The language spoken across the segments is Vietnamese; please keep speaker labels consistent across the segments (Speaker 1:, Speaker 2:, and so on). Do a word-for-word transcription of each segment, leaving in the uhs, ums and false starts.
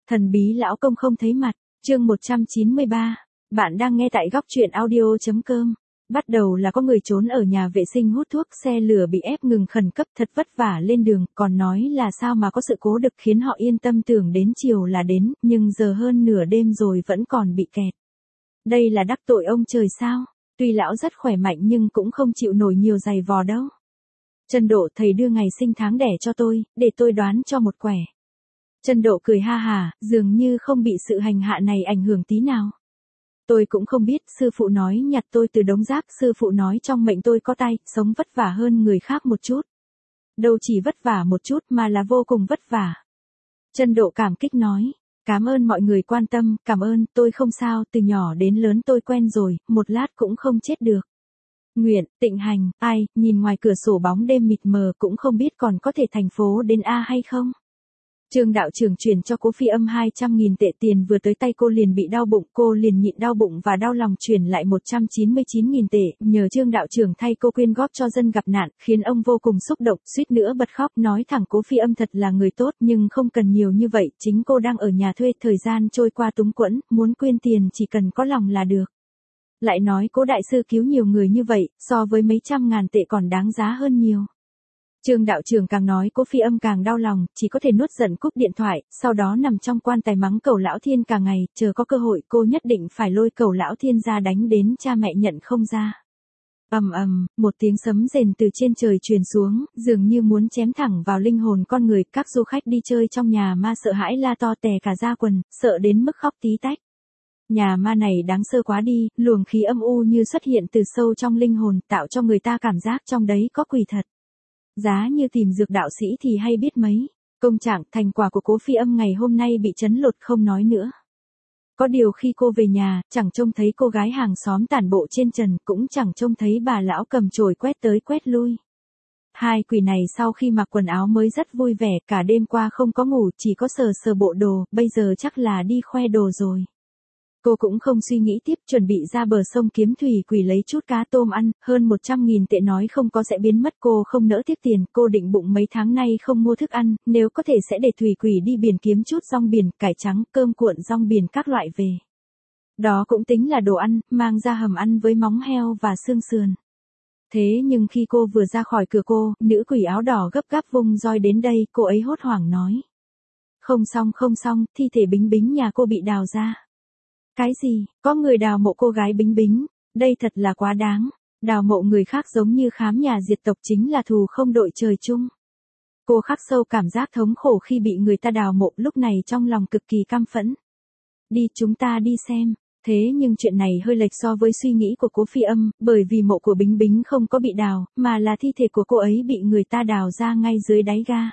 Speaker 1: Thần bí lão công không thấy mặt, chương một trăm chín mươi ba. Bạn đang nghe tại góc truyện audio chấm com. Bắt đầu là có người trốn ở nhà vệ sinh hút thuốc, xe lửa bị ép ngừng khẩn cấp, thật vất vả lên đường, còn nói là sao mà có sự cố được khiến họ yên tâm tưởng đến chiều là đến, nhưng giờ hơn nửa đêm rồi vẫn còn bị kẹt. Đây là đắc tội ông trời sao? Tuy lão rất khỏe mạnh nhưng cũng không chịu nổi nhiều giày vò đâu. Trần Độ thầy đưa ngày sinh tháng đẻ cho tôi, để tôi đoán cho một quẻ. Trần Độ cười ha hà, dường như không bị sự hành hạ này ảnh hưởng tí nào. Tôi cũng không biết, sư phụ nói nhặt tôi từ đống rác, sư phụ nói trong mệnh tôi có tay, sống vất vả hơn người khác một chút. Đâu chỉ vất vả một chút mà là vô cùng vất vả. Trần Độ cảm kích nói, cảm ơn mọi người quan tâm, cảm ơn, tôi không sao, từ nhỏ đến lớn tôi quen rồi, một lát cũng không chết được. Nguyện, Tịnh Hành, ai, nhìn ngoài cửa sổ bóng đêm mịt mờ cũng không biết còn có thể thành phố đến A hay không. Trương đạo trưởng chuyển cho cô Phi Âm hai trăm nghìn tệ, tiền vừa tới tay cô liền bị đau bụng, cô liền nhịn đau bụng và đau lòng chuyển lại một trăm chín mươi chín nghìn tệ, nhờ Trương đạo trưởng thay cô quyên góp cho dân gặp nạn, khiến ông vô cùng xúc động, suýt nữa bật khóc, nói thẳng cô Phi Âm thật là người tốt nhưng không cần nhiều như vậy, chính cô đang ở nhà thuê, thời gian trôi qua túng quẫn, muốn quyên tiền chỉ cần có lòng là được. Lại nói cố đại sư cứu nhiều người như vậy, so với mấy trăm ngàn tệ còn đáng giá hơn nhiều. Trương đạo trưởng càng nói cô Phi Âm càng đau lòng, chỉ có thể nuốt giận cúp điện thoại, sau đó nằm trong quan tài mắng Cẩu Lão Thiên cả ngày, chờ có cơ hội cô nhất định phải lôi Cẩu Lão Thiên ra đánh đến cha mẹ nhận không ra. Ầm ầm, một tiếng sấm rền từ trên trời truyền xuống, dường như muốn chém thẳng vào linh hồn con người, các du khách đi chơi trong nhà ma sợ hãi la to tè cả da quần, sợ đến mức khóc tí tách. Nhà ma này đáng sơ quá đi, luồng khí âm u như xuất hiện từ sâu trong linh hồn, tạo cho người ta cảm giác trong đấy có quỷ thật. Giá như tìm dược đạo sĩ thì hay biết mấy. Công trạng, thành quả của cố Phi Âm ngày hôm nay bị chấn lột không nói nữa. Có điều khi cô về nhà, chẳng trông thấy cô gái hàng xóm tản bộ trên trần, cũng chẳng trông thấy bà lão cầm chổi quét tới quét lui. Hai quỷ này sau khi mặc quần áo mới rất vui vẻ, cả đêm qua không có ngủ, chỉ có sờ sờ bộ đồ, bây giờ chắc là đi khoe đồ rồi. Cô cũng không suy nghĩ tiếp, chuẩn bị ra bờ sông kiếm thủy quỷ lấy chút cá tôm ăn, hơn một trăm nghìn tệ nói không có sẽ biến mất, cô không nỡ tiếc tiền, cô định bụng mấy tháng nay không mua thức ăn, nếu có thể sẽ để thủy quỷ đi biển kiếm chút rong biển, cải trắng, cơm cuộn rong biển các loại về. Đó cũng tính là đồ ăn, mang ra hầm ăn với móng heo và xương sườn. Thế nhưng khi cô vừa ra khỏi cửa cô, nữ quỷ áo đỏ gấp gáp vung roi đến đây, cô ấy hốt hoảng nói. Không xong không xong, thi thể Bính Bính nhà cô bị đào ra. Cái gì, có người đào mộ cô gái Bính Bính, đây thật là quá đáng, đào mộ người khác giống như khám nhà diệt tộc, chính là thù không đội trời chung. Cô khắc sâu cảm giác thống khổ khi bị người ta đào mộ, lúc này trong lòng cực kỳ căm phẫn. Đi, chúng ta đi xem. Thế nhưng chuyện này hơi lệch so với suy nghĩ của cố Phi Âm, bởi vì mộ của Bính Bính không có bị đào, mà là thi thể của cô ấy bị người ta đào ra ngay dưới đáy ga.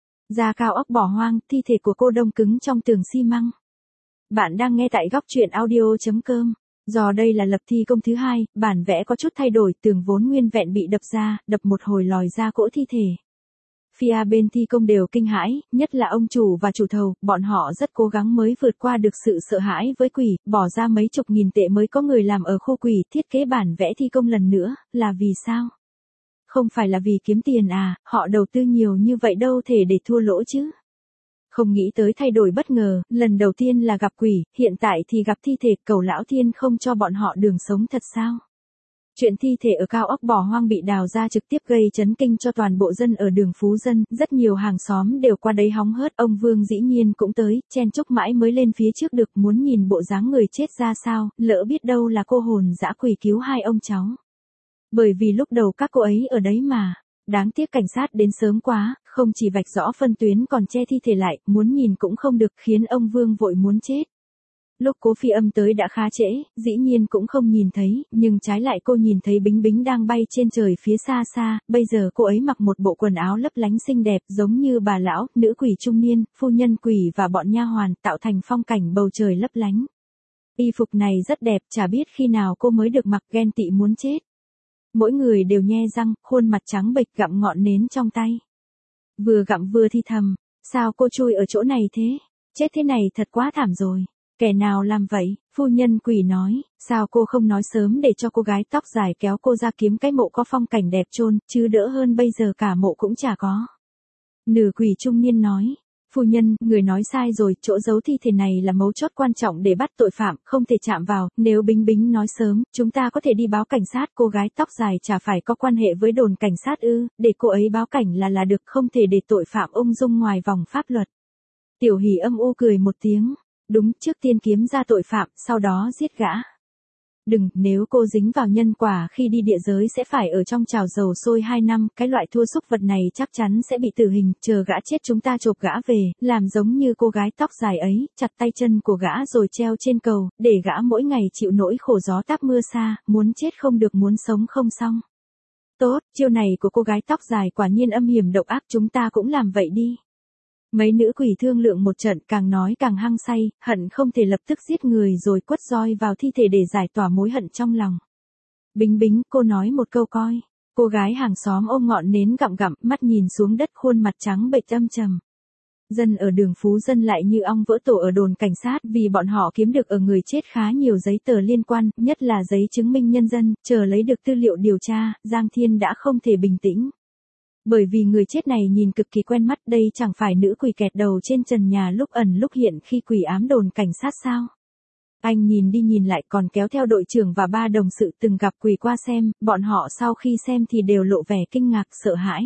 Speaker 1: Da cao ốc bỏ hoang, thi thể của cô đông cứng trong tường xi măng. Bạn đang nghe tại góc truyện audio chấm com. Do đây là lập thi công thứ hai, bản vẽ có chút thay đổi, tường vốn nguyên vẹn bị đập ra, đập một hồi lòi ra cỗ thi thể. Phía bên thi công đều kinh hãi, nhất là ông chủ và chủ thầu, bọn họ rất cố gắng mới vượt qua được sự sợ hãi với quỷ, bỏ ra mấy chục nghìn tệ mới có người làm ở khu quỷ, thiết kế bản vẽ thi công lần nữa, là vì sao? Không phải là vì kiếm tiền à, họ đầu tư nhiều như vậy đâu thể để thua lỗ chứ. Không nghĩ tới thay đổi bất ngờ, lần đầu tiên là gặp quỷ, hiện tại thì gặp thi thể, Cẩu Lão Thiên không cho bọn họ đường sống thật sao? Chuyện thi thể ở cao ốc bỏ hoang bị đào ra trực tiếp gây chấn kinh cho toàn bộ dân ở đường Phú Dân, rất nhiều hàng xóm đều qua đấy hóng hớt, ông Vương dĩ nhiên cũng tới, chen chúc mãi mới lên phía trước được, muốn nhìn bộ dáng người chết ra sao, lỡ biết đâu là cô hồn dã quỷ cứu hai ông cháu. Bởi vì lúc đầu các cô ấy ở đấy mà. Đáng tiếc cảnh sát đến sớm quá, không chỉ vạch rõ phân tuyến còn che thi thể lại, muốn nhìn cũng không được, khiến ông Vương vội muốn chết. Lúc cố Phi Âm tới đã khá trễ, dĩ nhiên cũng không nhìn thấy, nhưng trái lại cô nhìn thấy Bính Bính đang bay trên trời phía xa xa, bây giờ cô ấy mặc một bộ quần áo lấp lánh xinh đẹp giống như bà lão, nữ quỷ trung niên, phu nhân quỷ và bọn nha hoàn, tạo thành phong cảnh bầu trời lấp lánh. Y phục này rất đẹp, chả biết khi nào cô mới được mặc, ghen tị muốn chết. Mỗi người đều nhe răng, khuôn mặt trắng bệch gặm ngọn nến trong tay. Vừa gặm vừa thi thầm, sao cô chui ở chỗ này thế? Chết thế này thật quá thảm rồi. Kẻ nào làm vậy? Phu nhân quỷ nói, sao cô không nói sớm để cho cô gái tóc dài kéo cô ra kiếm cái mộ có phong cảnh đẹp chôn, chứ đỡ hơn bây giờ cả mộ cũng chả có. Nữ quỷ trung niên nói, Phu nhân, người nói sai rồi, chỗ giấu thi thể này là mấu chốt quan trọng để bắt tội phạm, không thể chạm vào, nếu Bính Bính nói sớm, chúng ta có thể đi báo cảnh sát, cô gái tóc dài chả phải có quan hệ với đồn cảnh sát ư, để cô ấy báo cảnh là là được, không thể để tội phạm ung dung ngoài vòng pháp luật. Tiểu Hỷ âm u cười một tiếng, đúng, trước tiên kiếm ra tội phạm, sau đó giết gã. Đừng, nếu cô dính vào nhân quả khi đi địa giới sẽ phải ở trong chảo dầu sôi hai năm, cái loại thua súc vật này chắc chắn sẽ bị tử hình, chờ gã chết chúng ta chộp gã về, làm giống như cô gái tóc dài ấy, chặt tay chân của gã rồi treo trên cầu, để gã mỗi ngày chịu nỗi khổ gió táp mưa xa, muốn chết không được muốn sống không xong. Tốt, chiêu này của cô gái tóc dài quả nhiên âm hiểm độc ác, chúng ta cũng làm vậy đi. Mấy nữ quỷ thương lượng một trận, càng nói càng hăng say, hận không thể lập tức giết người rồi quất roi vào thi thể để giải tỏa mối hận trong lòng. Bính Bính, cô nói một câu coi. Cô gái hàng xóm ôm ngọn nến gặm gặm, mắt nhìn xuống đất, khuôn mặt trắng bệch âm trầm. Dân ở đường Phú Dân lại như ong vỡ tổ ở đồn cảnh sát vì bọn họ kiếm được ở người chết khá nhiều giấy tờ liên quan, nhất là giấy chứng minh nhân dân, chờ lấy được tư liệu điều tra, Giang Thiên đã không thể bình tĩnh. Bởi vì người chết này nhìn cực kỳ quen mắt, đây chẳng phải nữ quỷ kẹt đầu trên trần nhà lúc ẩn lúc hiện khi quỷ ám đồn cảnh sát sao? Anh nhìn đi nhìn lại còn kéo theo đội trưởng và ba đồng sự từng gặp quỷ qua xem, bọn họ sau khi xem thì đều lộ vẻ kinh ngạc sợ hãi.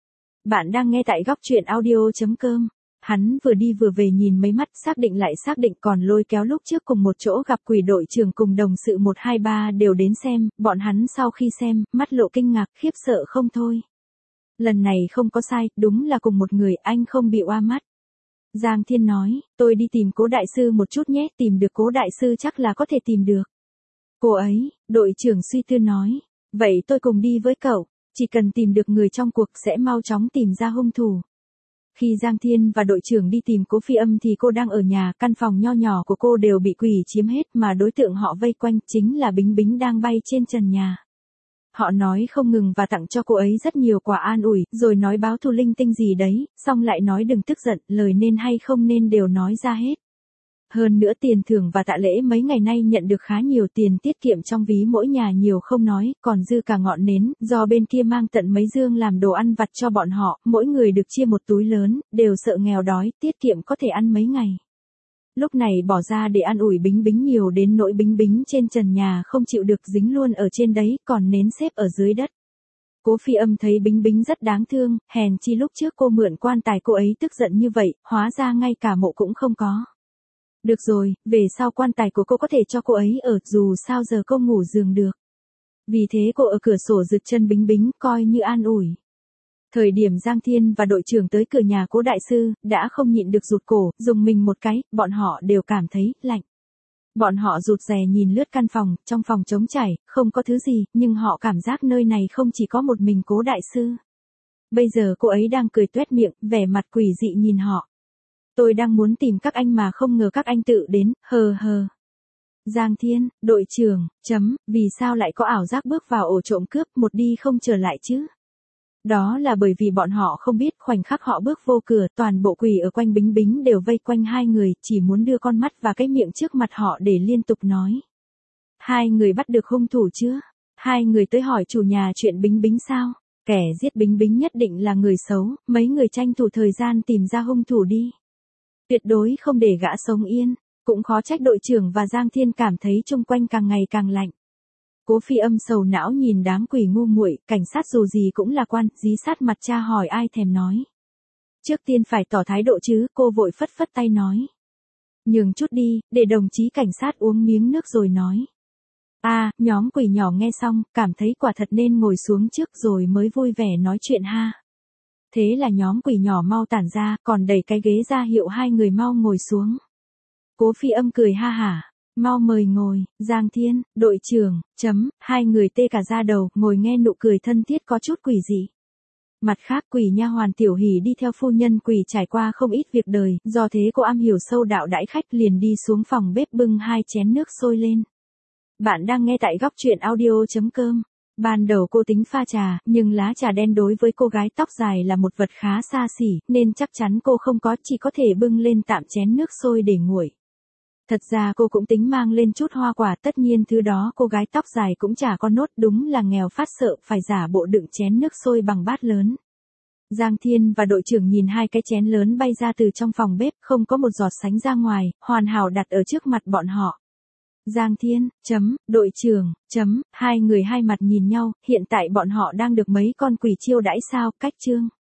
Speaker 1: Bạn đang nghe tại góc truyện audio chấm com. Hắn vừa đi vừa về nhìn mấy mắt, xác định lại xác định, còn lôi kéo lúc trước cùng một chỗ gặp quỷ đội trưởng cùng đồng sự một hai ba đều đến xem, bọn hắn sau khi xem, mắt lộ kinh ngạc, khiếp sợ không thôi. Lần này không có sai, đúng là cùng một người, anh không bị oa mắt. Giang Thiên nói, tôi đi tìm Cố đại sư một chút nhé, tìm được Cố đại sư chắc là có thể tìm được. Cô ấy, đội trưởng suy tư nói, vậy tôi cùng đi với cậu, chỉ cần tìm được người trong cuộc sẽ mau chóng tìm ra hung thủ. Khi Giang Thiên và đội trưởng đi tìm Cố Phi Âm thì cô đang ở nhà, căn phòng nho nhỏ của cô đều bị quỷ chiếm hết mà đối tượng họ vây quanh chính là Bính Bính đang bay trên trần nhà. Họ nói không ngừng và tặng cho cô ấy rất nhiều quà an ủi, rồi nói báo thù linh tinh gì đấy, xong lại nói đừng tức giận, lời nên hay không nên đều nói ra hết. Hơn nữa tiền thưởng và tạ lễ mấy ngày nay nhận được khá nhiều, tiền tiết kiệm trong ví mỗi nhà nhiều không nói, còn dư cả ngọn nến, do bên kia mang tận mấy dương làm đồ ăn vặt cho bọn họ, mỗi người được chia một túi lớn, đều sợ nghèo đói, tiết kiệm có thể ăn mấy ngày. Lúc này bỏ ra để an ủi Bính Bính nhiều đến nỗi Bính Bính trên trần nhà không chịu được dính luôn ở trên đấy, còn nến xếp ở dưới đất. Cố Phi Âm thấy Bính Bính rất đáng thương, hèn chi lúc trước cô mượn quan tài cô ấy tức giận như vậy, hóa ra ngay cả mộ cũng không có. Được rồi, về sau quan tài của cô có thể cho cô ấy ở, dù sao giờ cô ngủ giường được. Vì thế cô ở cửa sổ rực chân Bính Bính, coi như an ủi. Thời điểm Giang Thiên và đội trưởng tới cửa nhà Cố đại sư, đã không nhịn được rụt cổ, dùng mình một cái, bọn họ đều cảm thấy lạnh. Bọn họ rụt rè nhìn lướt căn phòng, trong phòng trống trải, không có thứ gì, nhưng họ cảm giác nơi này không chỉ có một mình Cố đại sư. Bây giờ cô ấy đang cười tuét miệng, vẻ mặt quỷ dị nhìn họ. Tôi đang muốn tìm các anh mà không ngờ các anh tự đến, hờ hờ. Giang Thiên, đội trưởng, chấm, vì sao lại có ảo giác bước vào ổ trộm cướp một đi không trở lại chứ? Đó là bởi vì bọn họ không biết khoảnh khắc họ bước vô cửa, toàn bộ quỷ ở quanh Bính Bính đều vây quanh hai người, chỉ muốn đưa con mắt và cái miệng trước mặt họ để liên tục nói. Hai người bắt được hung thủ chưa? Hai người tới hỏi chủ nhà chuyện Bính Bính sao? Kẻ giết Bính Bính nhất định là người xấu, mấy người tranh thủ thời gian tìm ra hung thủ đi. Tuyệt đối không để gã sống yên, cũng khó trách đội trưởng và Giang Thiên cảm thấy chung quanh càng ngày càng lạnh. Cố Phi Âm sầu não nhìn đám quỷ ngu muội, cảnh sát dù gì cũng là quan, dí sát mặt cha hỏi ai thèm nói. Trước tiên phải tỏ thái độ chứ, cô vội phất phất tay nói. Nhường chút đi, để đồng chí cảnh sát uống miếng nước rồi nói. À, nhóm quỷ nhỏ nghe xong, cảm thấy quả thật nên ngồi xuống trước rồi mới vui vẻ nói chuyện ha. Thế là nhóm quỷ nhỏ mau tản ra, còn đẩy cái ghế ra hiệu hai người mau ngồi xuống. Cố Phi Âm cười ha hả. Mau mời ngồi, Giang Thiên, đội trưởng, chấm, hai người tê cả da đầu, ngồi nghe nụ cười thân thiết có chút quỷ dị. Mặt khác quỷ nha hoàn Tiểu Hỷ đi theo phu nhân quỷ trải qua không ít việc đời, do thế cô am hiểu sâu đạo đãi khách liền đi xuống phòng bếp bưng hai chén nước sôi lên. Bạn đang nghe tại góc truyện audio chấm com. Ban đầu cô tính pha trà, nhưng lá trà đen đối với cô gái tóc dài là một vật khá xa xỉ, nên chắc chắn cô không có, chỉ có thể bưng lên tạm chén nước sôi để nguội. Thật ra cô cũng tính mang lên chút hoa quả, tất nhiên thứ đó cô gái tóc dài cũng chả có nốt, đúng là nghèo phát sợ, phải giả bộ đựng chén nước sôi bằng bát lớn. Giang Thiên và đội trưởng nhìn hai cái chén lớn bay ra từ trong phòng bếp, không có một giọt sánh ra ngoài, hoàn hảo đặt ở trước mặt bọn họ. Giang Thiên, chấm, đội trưởng, chấm, hai người hai mặt nhìn nhau, hiện tại bọn họ đang được mấy con quỷ chiêu đãi sao, cách chương.